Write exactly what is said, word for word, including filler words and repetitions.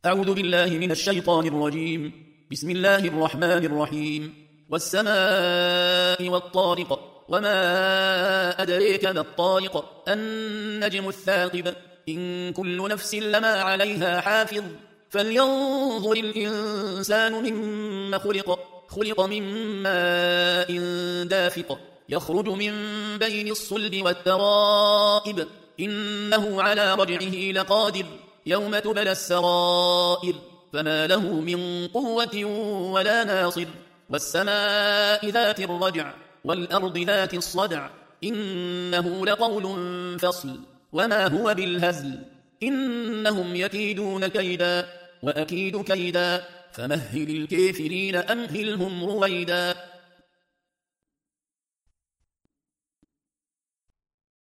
أعوذ بالله من الشيطان الرجيم. بسم الله الرحمن الرحيم. والسماء والطارق وما أدريك ما الطارق النجم الثاقب إن كل نفس لما عليها حافظ فلينظر الإنسان مما خلق خلق من ماء دافق يخرج من بين الصلب والترائب إنه على رجعه لقادر يوم تبلى السرائر فما له من قوة ولا ناصر والسماء ذات الرجع والأرض ذات الصدع إنه لقول فصل وما هو بالهزل إنهم يكيدون كيدا وأكيد كيدا فمهل الكافرين أمهلهم رويدا